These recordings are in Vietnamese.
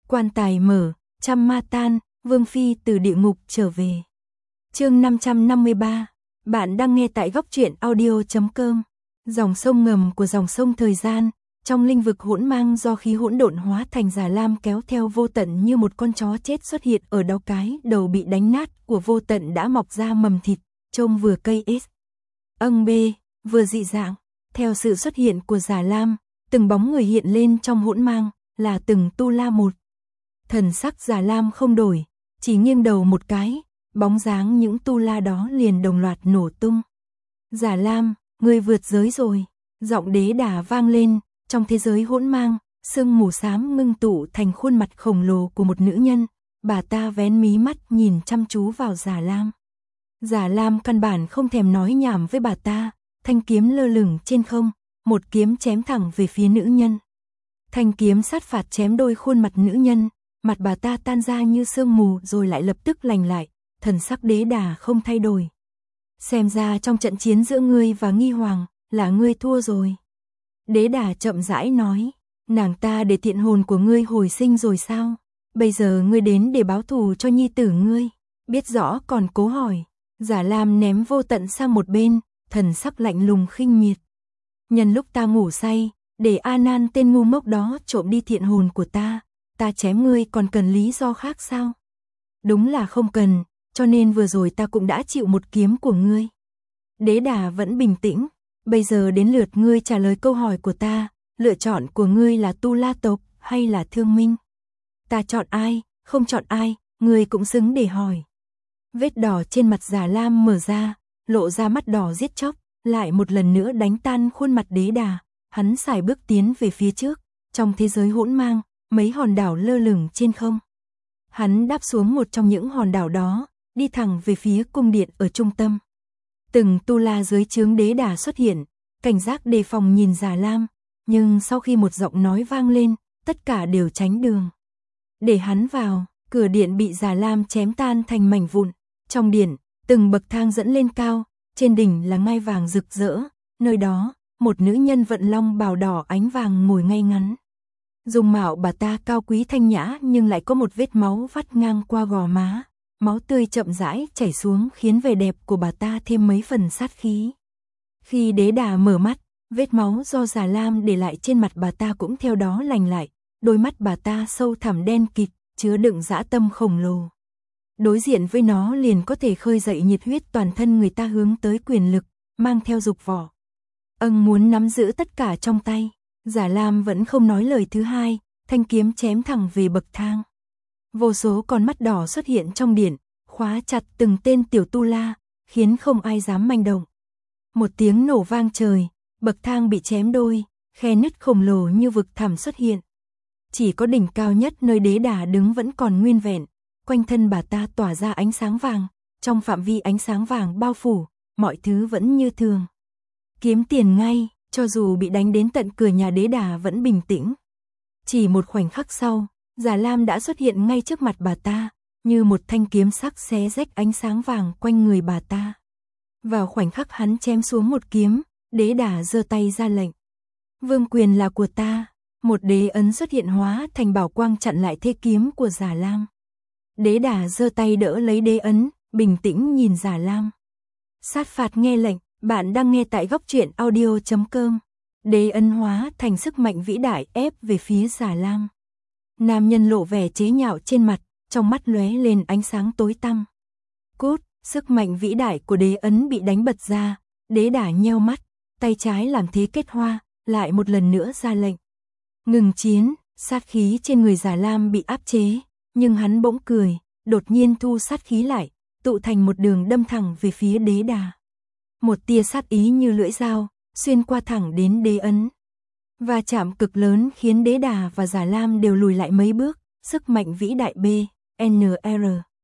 Quan tài mở, trăm ma tan, Vương Phi từ địa ngục trở về. Chương 553, bạn đang nghe tại góc truyện audio.com. Dòng sông ngầm của dòng sông thời gian, trong linh vực hỗn mang do khí hỗn độn hóa thành Già Lam kéo theo Vô Tận như một con chó chết xuất hiện ở đó, cái đầu bị đánh nát của Vô Tận đã mọc ra mầm thịt, trông vừa cây s. B, vừa dị dạng. Theo sự xuất hiện của Già Lam, từng bóng người hiện lên trong hỗn mang, là từng tu la một. Thần sắc Già Lam không đổi, chỉ nghiêng đầu một cái, bóng dáng những tu la đó liền đồng loạt nổ tung. Già Lam, ngươi vượt giới rồi. Giọng Đế Đà vang lên, trong thế giới hỗn mang, sương mù xám ngưng tụ thành khuôn mặt khổng lồ của một nữ nhân, bà ta vén mí mắt nhìn chăm chú vào Già Lam. Già Lam căn bản không thèm nói nhảm với bà ta, thanh kiếm lơ lửng trên không, một kiếm chém thẳng về phía nữ nhân. Thanh kiếm sát phạt chém đôi khuôn mặt nữ nhân, mặt bà ta tan ra như sương mù rồi lại lập tức lành lại, thần sắc Đế Đà không thay đổi. Xem ra trong trận chiến giữa ngươi và Nghi Hoàng, là ngươi thua rồi. Đế Đà chậm rãi nói, nàng ta để thiện hồn của ngươi hồi sinh rồi sao? Bây giờ ngươi đến để báo thù cho nhi tử ngươi, biết rõ còn cố hỏi. Già Lam ném Vô Tận sang một bên, thần sắc lạnh lùng khinh miệt. Nhân lúc ta ngủ say, để A Nan tên ngu ngốc đó trộm đi thiện hồn của ta chém ngươi còn cần lý do khác sao? Đúng là không cần, cho nên vừa rồi ta cũng đã chịu một kiếm của ngươi. Đế Đà vẫn bình tĩnh, bây giờ đến lượt ngươi trả lời câu hỏi của ta, lựa chọn của ngươi là Tu La tộc hay là Thương Minh? Ta chọn ai, không chọn ai, ngươi cũng xứng để hỏi. Vết đỏ trên mặt Già Lam mở ra, lộ ra mắt đỏ giết chóc, lại một lần nữa đánh tan khuôn mặt Đế Đà, hắn sải bước tiến về phía trước, trong thế giới hỗn mang, mấy hòn đảo lơ lửng trên không. Hắn đáp xuống một trong những hòn đảo đó, đi thẳng về phía cung điện ở trung tâm. Từng tu la dưới trướng Đế Đà xuất hiện, cảnh giác đề phòng nhìn Già Lam, nhưng sau khi một giọng nói vang lên, tất cả đều tránh đường. Để hắn vào, cửa điện bị Già Lam chém tan thành mảnh vụn. Trong điện, từng bậc thang dẫn lên cao, trên đỉnh là ngai vàng rực rỡ, nơi đó, một nữ nhân vận long bào đỏ ánh vàng ngồi ngay ngắn. Dung mạo bà ta cao quý thanh nhã nhưng lại có một vết máu vắt ngang qua gò má, máu tươi chậm rãi chảy xuống khiến vẻ đẹp của bà ta thêm mấy phần sát khí. Khi Đế Đà mở mắt, vết máu do Già Lam để lại trên mặt bà ta cũng theo đó lành lại, đôi mắt bà ta sâu thẳm đen kịt, chứa đựng dã tâm khổng lồ. Đối diện với nó liền có thể khơi dậy nhiệt huyết toàn thân người ta hướng tới quyền lực, mang theo dục vọng. Muốn nắm giữ tất cả trong tay. Già Lam vẫn không nói lời thứ hai, thanh kiếm chém thẳng về bậc thang. Vô số con mắt đỏ xuất hiện trong điện, khóa chặt từng tên tiểu tu la, khiến không ai dám manh động. Một tiếng nổ vang trời, bậc thang bị chém đôi, khe nứt khổng lồ như vực thẳm xuất hiện. Chỉ có đỉnh cao nhất nơi Đế Đà đứng vẫn còn nguyên vẹn, quanh thân bà ta tỏa ra ánh sáng vàng, trong phạm vi ánh sáng vàng bao phủ, mọi thứ vẫn như thường. Kiếm tiền ngay. Cho dù bị đánh đến tận cửa nhà Đế Đà vẫn bình tĩnh. Chỉ một khoảnh khắc sau, Già Lam đã xuất hiện ngay trước mặt bà ta, như một thanh kiếm sắc xé rách ánh sáng vàng quanh người bà ta. Vào khoảnh khắc hắn chém xuống một kiếm, Đế Đà giơ tay ra lệnh. Vương quyền là của ta. Một đế ấn xuất hiện hóa thành bảo quang chặn lại thế kiếm của Già Lam. Đế Đà giơ tay đỡ lấy đế ấn, bình tĩnh nhìn Già Lam. Sát phạt nghe lệnh. Bạn đang nghe tại góc truyện audio.com. Đế ấn hóa thành sức mạnh vĩ đại ép về phía Già Lam. Nam nhân lộ vẻ chế nhạo trên mặt, trong mắt lóe lên ánh sáng tối tăm. Cút, sức mạnh vĩ đại của đế ấn bị đánh bật ra, Đế Đà nheo mắt, tay trái làm thế kết hoa, lại một lần nữa ra lệnh. Ngừng chiến, sát khí trên người Già Lam bị áp chế, nhưng hắn bỗng cười, đột nhiên thu sát khí lại, tụ thành một đường đâm thẳng về phía Đế Đà. Một tia sát ý như lưỡi dao, xuyên qua thẳng đến đế ấn. Va chạm cực lớn khiến Đế Đà và Già Lam đều lùi lại mấy bước, sức mạnh vĩ đại BNR.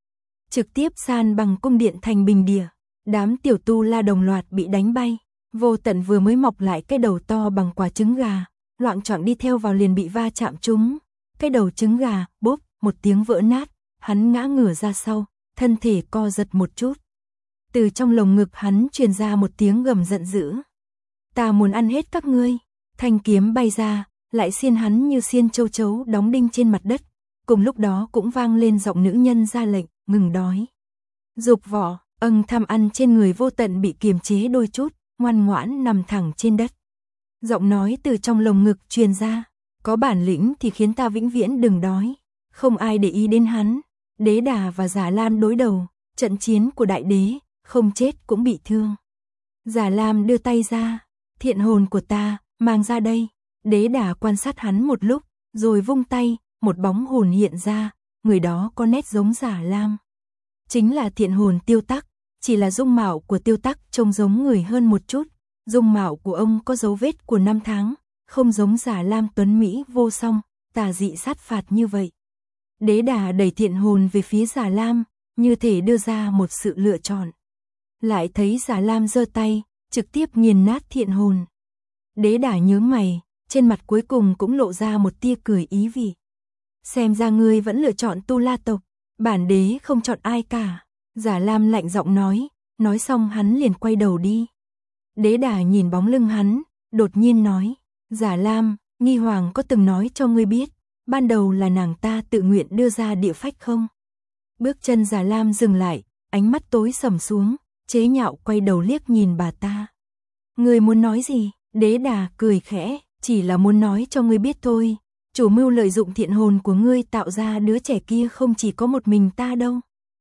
Trực tiếp san bằng cung điện thành bình địa, đám tiểu tu la đồng loạt bị đánh bay. Vô Tận vừa mới mọc lại cái đầu to bằng quả trứng gà, loạng choạng đi theo vào liền bị va chạm trúng. Cái đầu trứng gà, bốp, một tiếng vỡ nát, hắn ngã ngửa ra sau, thân thể co giật một chút. Từ trong lồng ngực hắn truyền ra một tiếng gầm giận dữ. Ta muốn ăn hết các ngươi. Thanh kiếm bay ra, lại xiên hắn như xiên châu chấu đóng đinh trên mặt đất. cùng lúc đó cũng vang lên giọng nữ nhân ra lệnh, ngừng đói. Dục vọng, tham ăn trên người Vô Tận bị kiềm chế đôi chút, ngoan ngoãn nằm thẳng trên đất. Giọng nói từ trong lồng ngực truyền ra, có bản lĩnh thì khiến ta vĩnh viễn đừng đói. Không ai để ý đến hắn. Đế Đà và Già Lam đối đầu, trận chiến của đại đế, không chết cũng bị thương. Già Lam đưa tay ra, thiện hồn của ta, mang ra đây. Đế Đà quan sát hắn một lúc, rồi vung tay, một bóng hồn hiện ra, người đó có nét giống Già Lam. Chính là thiện hồn Tiêu Tắc, chỉ là dung mạo của Tiêu Tắc trông giống người hơn một chút. Dung mạo của ông có dấu vết của năm tháng, không giống Già Lam tuấn Mỹ vô song, tà dị sát phạt như vậy. Đế Đà đẩy thiện hồn về phía Già Lam, như thể đưa ra một sự lựa chọn. Lại thấy Già Lam giơ tay, trực tiếp nghiền nát thiện hồn. Đế Đà nhướng mày, trên mặt cuối cùng cũng lộ ra một tia cười ý vị. Xem ra ngươi vẫn lựa chọn Tu La tộc, bản đế không chọn ai cả. Già Lam lạnh giọng nói xong hắn liền quay đầu đi. Đế Đà nhìn bóng lưng hắn, đột nhiên nói, Già Lam, Nghi Hoàng có từng nói cho ngươi biết, ban đầu là nàng ta tự nguyện đưa ra địa phách không? Bước chân Già Lam dừng lại, ánh mắt tối sầm xuống, chế nhạo quay đầu liếc nhìn bà ta. Ngươi muốn nói gì? Đế Đà cười khẽ, chỉ là muốn nói cho ngươi biết thôi. Chủ mưu lợi dụng thiện hồn của ngươi tạo ra đứa trẻ kia không chỉ có một mình ta đâu.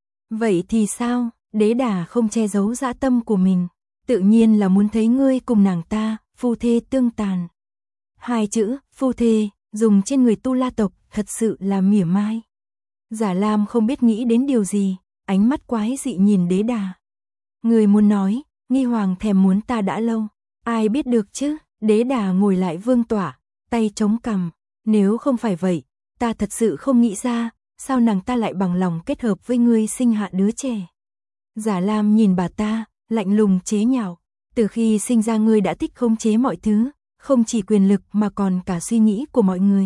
Vậy thì sao? Đế Đà không che giấu dã tâm của mình. Tự nhiên là muốn thấy ngươi cùng nàng ta, phu thê tương tàn. Hai chữ, phu thê, dùng trên người Tu La tộc, thật sự là mỉa mai. Già Lam không biết nghĩ đến điều gì, ánh mắt quái dị nhìn Đế Đà. Người muốn nói, Nghi Hoàng thèm muốn ta đã lâu, ai biết được chứ? Đế Đà ngồi lại vương tọa, tay chống cằm. Nếu không phải vậy, ta thật sự không nghĩ ra, sao nàng ta lại bằng lòng kết hợp với ngươi sinh hạ đứa trẻ. Già Lam nhìn bà ta, lạnh lùng chế nhạo. Từ khi sinh ra ngươi đã thích khống chế mọi thứ, không chỉ quyền lực mà còn cả suy nghĩ của mọi người.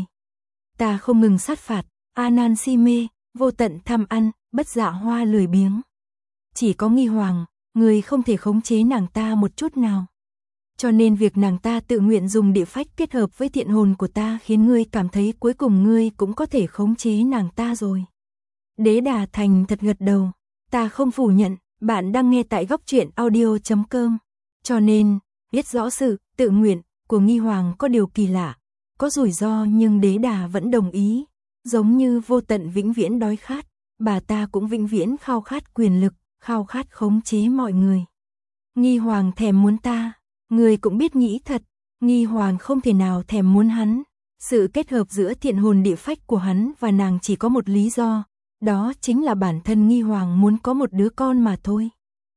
Ta không ngừng sát phạt, A Nan si mê, Vô Tận tham ăn, Bất Dạ Hoa lười biếng. Chỉ có Nghi Hoàng, ngươi không thể khống chế nàng ta một chút nào. Cho nên việc nàng ta tự nguyện dùng địa phách kết hợp với thiện hồn của ta khiến ngươi cảm thấy cuối cùng ngươi cũng có thể khống chế nàng ta rồi. Đế Đà thành thật gật đầu. Ta không phủ nhận, bạn đang nghe tại Góc Truyện Audio.com. Cho nên, biết rõ sự tự nguyện của Nghi Hoàng có điều kỳ lạ, có rủi ro nhưng Đế Đà vẫn đồng ý. Giống như Vô Tận vĩnh viễn đói khát, bà ta cũng vĩnh viễn khao khát quyền lực, khao khát khống chế mọi người. Nghi Hoàng thèm muốn ta. Người cũng biết nghĩ thật, Nghi Hoàng không thể nào thèm muốn hắn. Sự kết hợp giữa thiện hồn địa phách của hắn và nàng chỉ có một lý do, đó chính là bản thân Nghi Hoàng muốn có một đứa con mà thôi.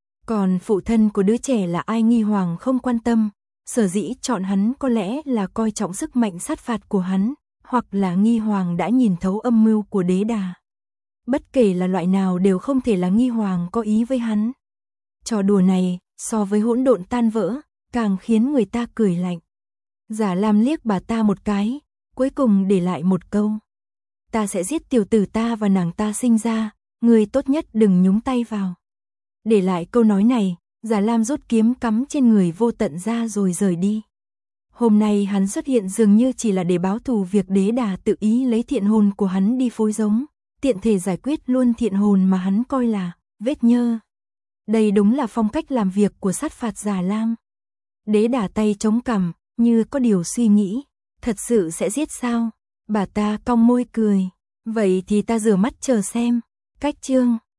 Còn phụ thân của đứa trẻ là ai Nghi Hoàng không quan tâm, sở dĩ chọn hắn có lẽ là coi trọng sức mạnh sát phạt của hắn, hoặc là Nghi Hoàng đã nhìn thấu âm mưu của Đế Đà. Bất kể là loại nào đều không thể là Nghi Hoàng có ý với hắn. Trò đùa này, so với hỗn độn tan vỡ, càng khiến người ta cười lạnh. Già Lam liếc bà ta một cái, cuối cùng để lại một câu. Ta sẽ giết tiểu tử ta và nàng ta sinh ra, người tốt nhất đừng nhúng tay vào. Để lại câu nói này, Già Lam rút kiếm cắm trên người Vô Tận ra rồi rời đi. Hôm nay hắn xuất hiện dường như chỉ là để báo thù việc Đế Đà tự ý lấy thiện hồn của hắn đi phối giống, tiện thể giải quyết luôn thiện hồn mà hắn coi là vết nhơ. Đây đúng là phong cách làm việc của sát phạt Già Lam. Đế Đà tay chống cằm, như có điều suy nghĩ. Thật sự sẽ giết sao? Bà ta cong môi cười. Vậy thì ta rửa mắt chờ xem. Cách chương